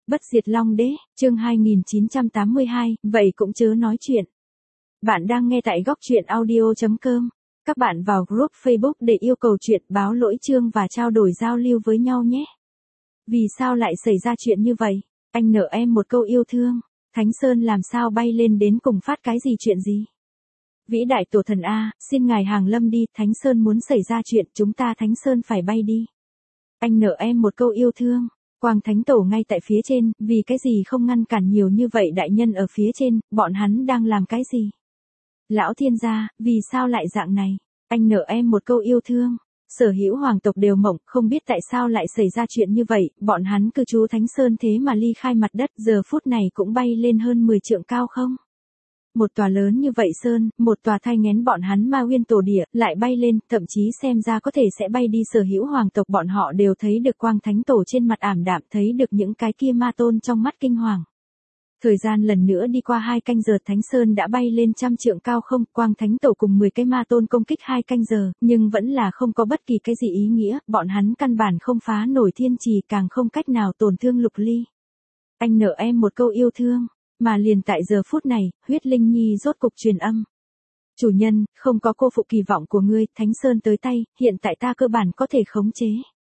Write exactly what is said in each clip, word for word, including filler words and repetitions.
Bất diệt Long Đế, chương hai nghìn chín trăm tám mươi hai, vậy cũng chớ nói chuyện. Bạn đang nghe tại góc truyện audio chấm com. Các bạn vào group Facebook để yêu cầu chuyện báo lỗi chương và trao đổi giao lưu với nhau nhé. Vì sao lại xảy ra chuyện như vậy? Anh nợ em một câu yêu thương. Thánh Sơn làm sao bay lên đến cùng phát cái gì chuyện gì? Vĩ đại tổ thần A, xin ngài hàng lâm đi, Thánh Sơn muốn xảy ra chuyện, chúng ta Thánh Sơn phải bay đi. Anh nợ em một câu yêu thương. Quang Thánh Tổ ngay tại phía trên, vì cái gì không ngăn cản nhiều như vậy đại nhân ở phía trên, bọn hắn đang làm cái gì? Lão thiên gia, vì sao lại dạng này? Anh nợ em một câu yêu thương. Sở hữu hoàng tộc đều mộng, không biết tại sao lại xảy ra chuyện như vậy, bọn hắn cư trú Thánh Sơn thế mà ly khai mặt đất giờ phút này cũng bay lên hơn mười trượng cao không? Một tòa lớn như vậy sơn, một tòa thai nghén bọn hắn ma nguyên tổ địa, lại bay lên, thậm chí xem ra có thể sẽ bay đi sở hữu hoàng tộc bọn họ đều thấy được Quang Thánh Tổ trên mặt ảm đạm, thấy được những cái kia ma tôn trong mắt kinh hoàng. Thời gian lần nữa đi qua hai canh giờ Thánh Sơn đã bay lên trăm trượng cao không, Quang Thánh Tổ cùng mười cái ma tôn công kích hai canh giờ, nhưng vẫn là không có bất kỳ cái gì ý nghĩa, bọn hắn căn bản không phá nổi thiên trì càng không cách nào tổn thương Lục Ly. Anh nợ em một câu yêu thương. Mà liền tại giờ phút này, huyết linh nhi rốt cục truyền âm. Chủ nhân, không có cô phụ kỳ vọng của ngươi, Thánh Sơn tới tay, hiện tại ta cơ bản có thể khống chế.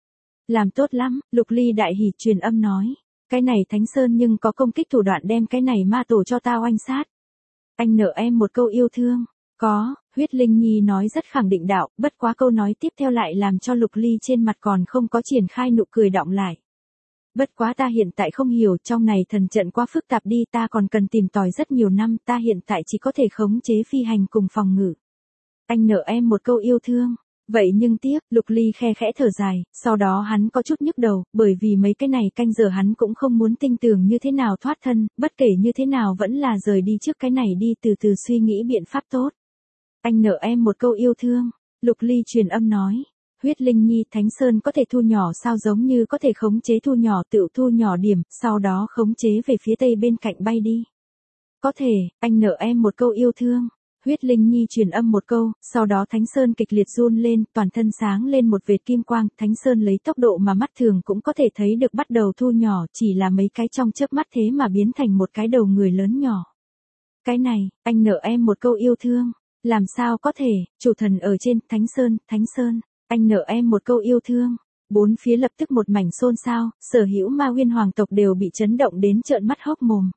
Làm tốt lắm, Lục Ly đại hỉ truyền âm nói. Cái này Thánh Sơn nhưng có công kích thủ đoạn đem cái này ma tổ cho ta oanh sát. Anh nợ em một câu yêu thương. Có, huyết linh nhi nói rất khẳng định đạo, bất quá câu nói tiếp theo lại làm cho Lục Ly trên mặt còn không có triển khai nụ cười đọng lại. Bất quá ta hiện tại không hiểu trong này thần trận quá phức tạp đi, ta còn cần tìm tòi rất nhiều năm, ta hiện tại chỉ có thể khống chế phi hành cùng phòng ngự. Anh nợ em một câu yêu thương. Vậy nhưng tiếc, Lục Ly khe khẽ thở dài, sau đó hắn có chút nhức đầu, bởi vì mấy cái này canh giờ hắn cũng không muốn tinh tường như thế nào thoát thân, bất kể như thế nào vẫn là rời đi trước cái này đi từ từ suy nghĩ biện pháp tốt. Anh nợ em một câu yêu thương, Lục Ly truyền âm nói. Huyết linh nhi, Thánh Sơn có thể thu nhỏ sao, giống như có thể khống chế thu nhỏ tự thu nhỏ điểm, sau đó khống chế về phía tây bên cạnh bay đi. Có thể, anh nợ em một câu yêu thương. Huyết linh nhi truyền âm một câu, sau đó Thánh Sơn kịch liệt run lên, toàn thân sáng lên một vệt kim quang, Thánh Sơn lấy tốc độ mà mắt thường cũng có thể thấy được bắt đầu thu nhỏ, chỉ là mấy cái trong chớp mắt thế mà biến thành một cái đầu người lớn nhỏ. Cái này, anh nợ em một câu yêu thương. Làm sao có thể, chủ thần ở trên, Thánh Sơn, Thánh Sơn. Anh nợ em một câu yêu thương. Bốn phía lập tức một mảnh xôn xao, sở hữu ma nguyên hoàng tộc đều bị chấn động đến trợn mắt hốc mồm.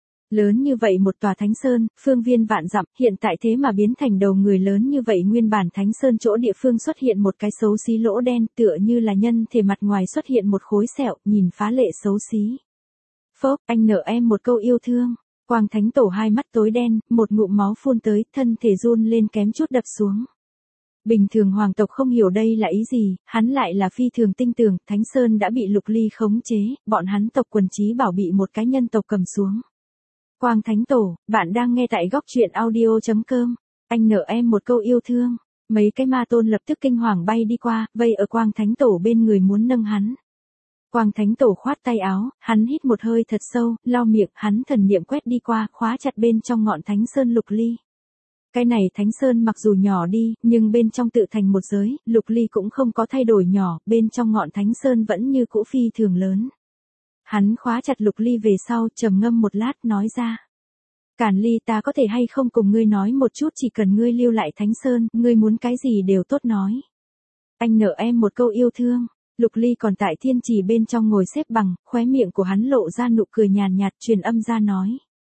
Lớn như vậy một tòa Thánh Sơn, phương viên vạn dặm, hiện tại thế mà biến thành đầu người lớn như vậy, nguyên bản Thánh Sơn chỗ địa phương xuất hiện một cái xấu xí lỗ đen, tựa như là nhân thể mặt ngoài xuất hiện một khối sẹo, nhìn phá lệ xấu xí. Phốc, anh nợ em một câu yêu thương. Quang Thánh Tổ hai mắt tối đen, một ngụm máu phun tới, thân thể run lên kém chút đập xuống. Bình thường hoàng tộc không hiểu đây là ý gì, hắn lại là phi thường tinh tường, Thánh Sơn đã bị Lục Ly khống chế, bọn hắn tộc quần trí bảo bị một cái nhân tộc cầm xuống. Quang Thánh Tổ, bạn đang nghe tại góc truyện audio chấm com, anh nợ em một câu yêu thương. Mấy cái ma tôn lập tức kinh hoàng bay đi qua, vây ở Quang Thánh Tổ bên người muốn nâng hắn. Quang Thánh Tổ khoát tay áo, hắn hít một hơi thật sâu, lau miệng, hắn thần niệm quét đi qua, khóa chặt bên trong ngọn Thánh Sơn Lục Ly. Cái này Thánh Sơn mặc dù nhỏ đi, nhưng bên trong tự thành một giới, Lục Ly cũng không có thay đổi nhỏ, bên trong ngọn Thánh Sơn vẫn như cũ phi thường lớn. Hắn khóa chặt Lục Ly về sau, trầm ngâm một lát, nói ra. Càn Ly, ta có thể hay không cùng ngươi nói một chút, chỉ cần ngươi lưu lại Thánh Sơn, ngươi muốn cái gì đều tốt nói. Anh nợ em một câu yêu thương. Lục Ly còn tại thiên trì bên trong ngồi xếp bằng, khóe miệng của hắn lộ ra nụ cười nhàn nhạt, truyền âm ra nói.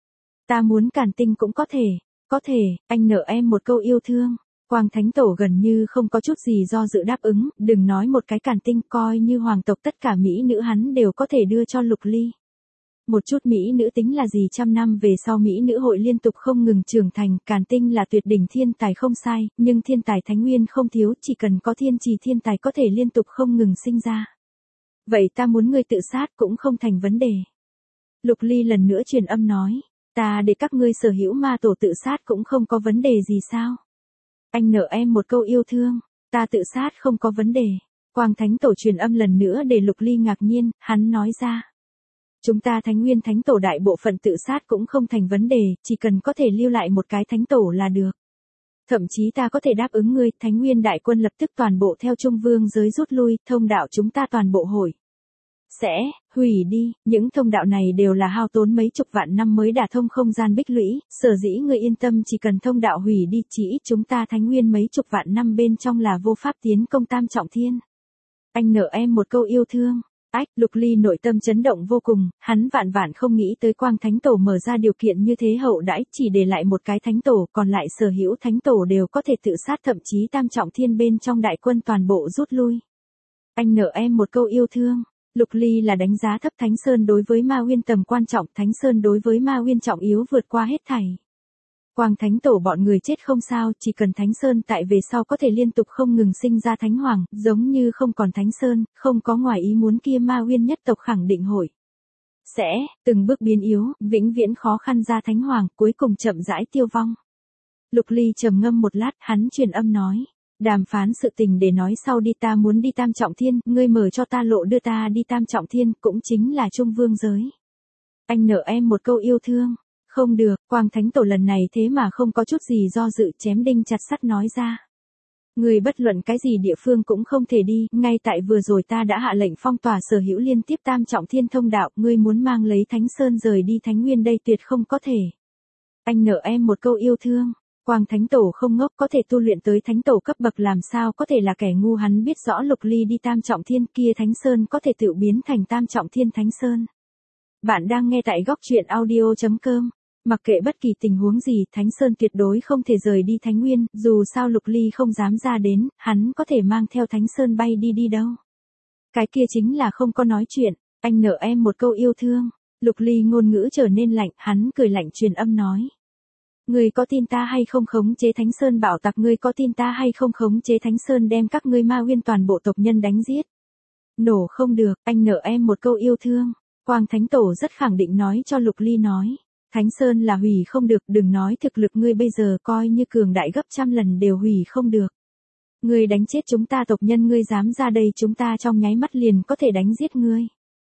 Ta muốn Càn Tinh cũng có thể. Có thể, anh nợ em một câu yêu thương. Quang Thánh Tổ gần như không có chút gì do dự đáp ứng, đừng nói một cái Càn Tinh, coi như hoàng tộc tất cả mỹ nữ hắn đều có thể đưa cho Lục Ly. Một chút mỹ nữ tính là gì, trăm năm về sau mỹ nữ hội liên tục không ngừng trưởng thành, Càn Tinh là tuyệt đỉnh thiên tài không sai, nhưng thiên tài thánh nguyên không thiếu, chỉ cần có thiên trì thiên tài có thể liên tục không ngừng sinh ra. Vậy ta muốn ngươi tự sát cũng không thành vấn đề. Lục Ly lần nữa truyền âm nói. Ta để các ngươi sở hữu ma tổ tự sát cũng không có vấn đề gì sao? Anh nợ em một câu yêu thương, ta tự sát không có vấn đề. Quang Thánh Tổ truyền âm lần nữa để Lục Ly ngạc nhiên, hắn nói ra. Chúng ta Thánh Nguyên Thánh Tổ đại bộ phận tự sát cũng không thành vấn đề, chỉ cần có thể lưu lại một cái Thánh Tổ là được. Thậm chí ta có thể đáp ứng ngươi, Thánh Nguyên đại quân lập tức toàn bộ theo Trung Vương giới rút lui, thông đạo chúng ta toàn bộ hồi. Sẽ, hủy đi, những thông đạo này đều là hao tốn mấy chục vạn năm mới đả thông không gian bích lũy, sở dĩ ngươi yên tâm chỉ cần thông đạo hủy đi chỉ ít chúng ta Thánh Nguyên mấy chục vạn năm bên trong là vô pháp tiến công tam trọng thiên. Anh nợ em một câu yêu thương. Ách, Lục Ly nội tâm chấn động vô cùng, hắn vạn vạn không nghĩ tới Quang Thánh Tổ mở ra điều kiện như thế hậu đãi, chỉ để lại một cái Thánh Tổ, còn lại sở hữu Thánh Tổ đều có thể tự sát, thậm chí tam trọng thiên bên trong đại quân toàn bộ rút lui. Anh nợ em một câu yêu thương. Lục Ly là đánh giá thấp Thánh Sơn đối với Ma Uyên tầm quan trọng, Thánh Sơn đối với Ma Uyên trọng yếu vượt qua hết thảy. Quang Thánh Tổ bọn người chết không sao, chỉ cần Thánh Sơn tại về sau có thể liên tục không ngừng sinh ra Thánh Hoàng, giống như không còn Thánh Sơn, không có ngoài ý muốn kia Ma Uyên nhất tộc khẳng định hội sẽ từng bước biến yếu, vĩnh viễn khó khăn ra Thánh Hoàng, cuối cùng chậm rãi tiêu vong. Lục Ly trầm ngâm một lát, hắn truyền âm nói, đàm phán sự tình để nói sau đi, ta muốn đi tam trọng thiên, ngươi mở cho ta lộ đưa ta đi tam trọng thiên, cũng chính là Trung Vương giới. Anh nợ em một câu yêu thương. Không được, Quang Thánh Tổ lần này thế mà không có chút gì do dự, chém đinh chặt sắt nói ra. Người bất luận cái gì địa phương cũng không thể đi, ngay tại vừa rồi ta đã hạ lệnh phong tỏa sở hữu liên tiếp tam trọng thiên thông đạo, ngươi muốn mang lấy Thánh Sơn rời đi Thánh Nguyên đây tuyệt không có thể. Anh nợ em một câu yêu thương. Quang Thánh Tổ không ngốc, có thể tu luyện tới Thánh Tổ cấp bậc làm sao có thể là kẻ ngu, hắn biết rõ Lục Ly đi tam trọng thiên kia Thánh Sơn có thể tự biến thành tam trọng thiên Thánh Sơn. Bạn đang nghe tại góc truyện audio chấm com. Mặc kệ bất kỳ tình huống gì, Thánh Sơn tuyệt đối không thể rời đi Thánh Nguyên, dù sao Lục Ly không dám ra đến, hắn có thể mang theo Thánh Sơn bay đi đi đâu. Cái kia chính là không có nói chuyện, anh nợ em một câu yêu thương. Lục Ly ngôn ngữ trở nên lạnh, hắn cười lạnh truyền âm nói. Ngươi có tin ta hay không khống chế Thánh Sơn bảo tặc, ngươi có tin ta hay không khống chế Thánh Sơn đem các ngươi Ma Uyên toàn bộ tộc nhân đánh giết. Nổ không được, anh nợ em một câu yêu thương. Quang Thánh Tổ rất khẳng định nói cho Lục Ly nói. Thánh Sơn là hủy không được, đừng nói thực lực ngươi bây giờ coi như cường đại gấp trăm lần đều hủy không được. Ngươi đánh chết chúng ta tộc nhân, ngươi dám ra đây chúng ta trong nháy mắt liền có thể đánh giết ngươi.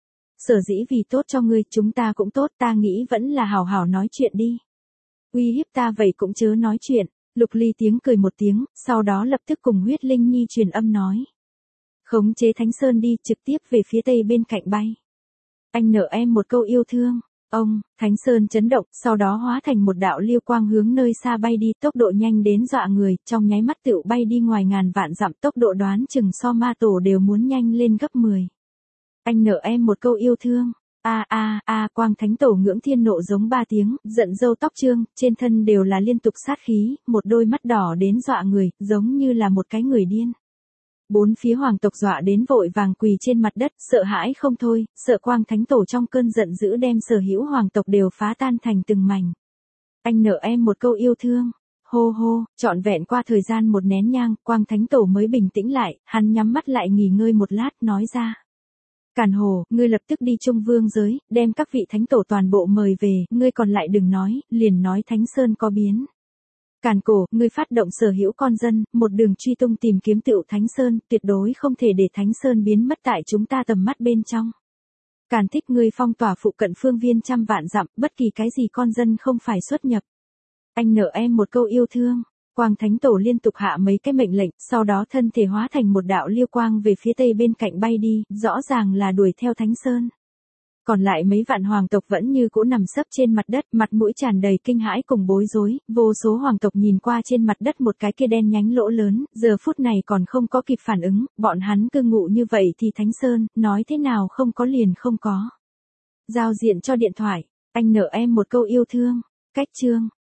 Sở dĩ vì tốt cho ngươi, chúng ta cũng tốt, ta nghĩ vẫn là hảo hảo nói chuyện đi. Uy hiếp ta vậy cũng chớ nói chuyện. Lục Ly tiếng cười một tiếng, sau đó lập tức cùng Huyết Linh Nhi truyền âm nói. Khống chế Thánh Sơn đi, trực tiếp về phía tây bên cạnh bay. Anh nợ em một câu yêu thương. Ông, Thánh Sơn chấn động, sau đó hóa thành một đạo liêu quang hướng nơi xa bay đi, tốc độ nhanh đến dọa người, trong nháy mắt tựu bay đi ngoài ngàn vạn dặm, tốc độ đoán chừng so ma tổ đều muốn nhanh lên gấp mười. Anh nợ em một câu yêu thương. A a a, Quang Thánh Tổ ngưỡng thiên nộ giống ba tiếng, giận râu tóc trương, trên thân đều là liên tục sát khí, một đôi mắt đỏ đến dọa người, giống như là một cái người điên. Bốn phía hoàng tộc dọa đến vội vàng quỳ trên mặt đất, sợ hãi không thôi, sợ Quang Thánh Tổ trong cơn giận dữ đem sở hữu hoàng tộc đều phá tan thành từng mảnh. Anh nợ em một câu yêu thương. Hô hô, trọn vẹn qua thời gian một nén nhang, Quang Thánh Tổ mới bình tĩnh lại, hắn nhắm mắt lại nghỉ ngơi một lát, nói ra. Càn Hồ, ngươi lập tức đi Trung Vương giới, đem các vị Thánh Tổ toàn bộ mời về, ngươi còn lại đừng nói, liền nói Thánh Sơn có biến. Càn Cổ, ngươi phát động sở hữu con dân, một đường truy tung tìm kiếm tựu Thánh Sơn, tuyệt đối không thể để Thánh Sơn biến mất tại chúng ta tầm mắt bên trong. Càn Thích, ngươi phong tỏa phụ cận phương viên trăm vạn dặm, bất kỳ cái gì con dân không phải xuất nhập. Anh nợ em một câu yêu thương. Quang Thánh Tổ liên tục hạ mấy cái mệnh lệnh, sau đó thân thể hóa thành một đạo liêu quang về phía tây bên cạnh bay đi, rõ ràng là đuổi theo Thánh Sơn. Còn lại mấy vạn hoàng tộc vẫn như cũ nằm sấp trên mặt đất, mặt mũi tràn đầy kinh hãi cùng bối rối, vô số hoàng tộc nhìn qua trên mặt đất một cái kia đen nhánh lỗ lớn, giờ phút này còn không có kịp phản ứng, bọn hắn cư ngụ như vậy thì Thánh Sơn, nói thế nào không có liền không có. Giao diện cho điện thoại, anh nợ em một câu yêu thương. Cách chương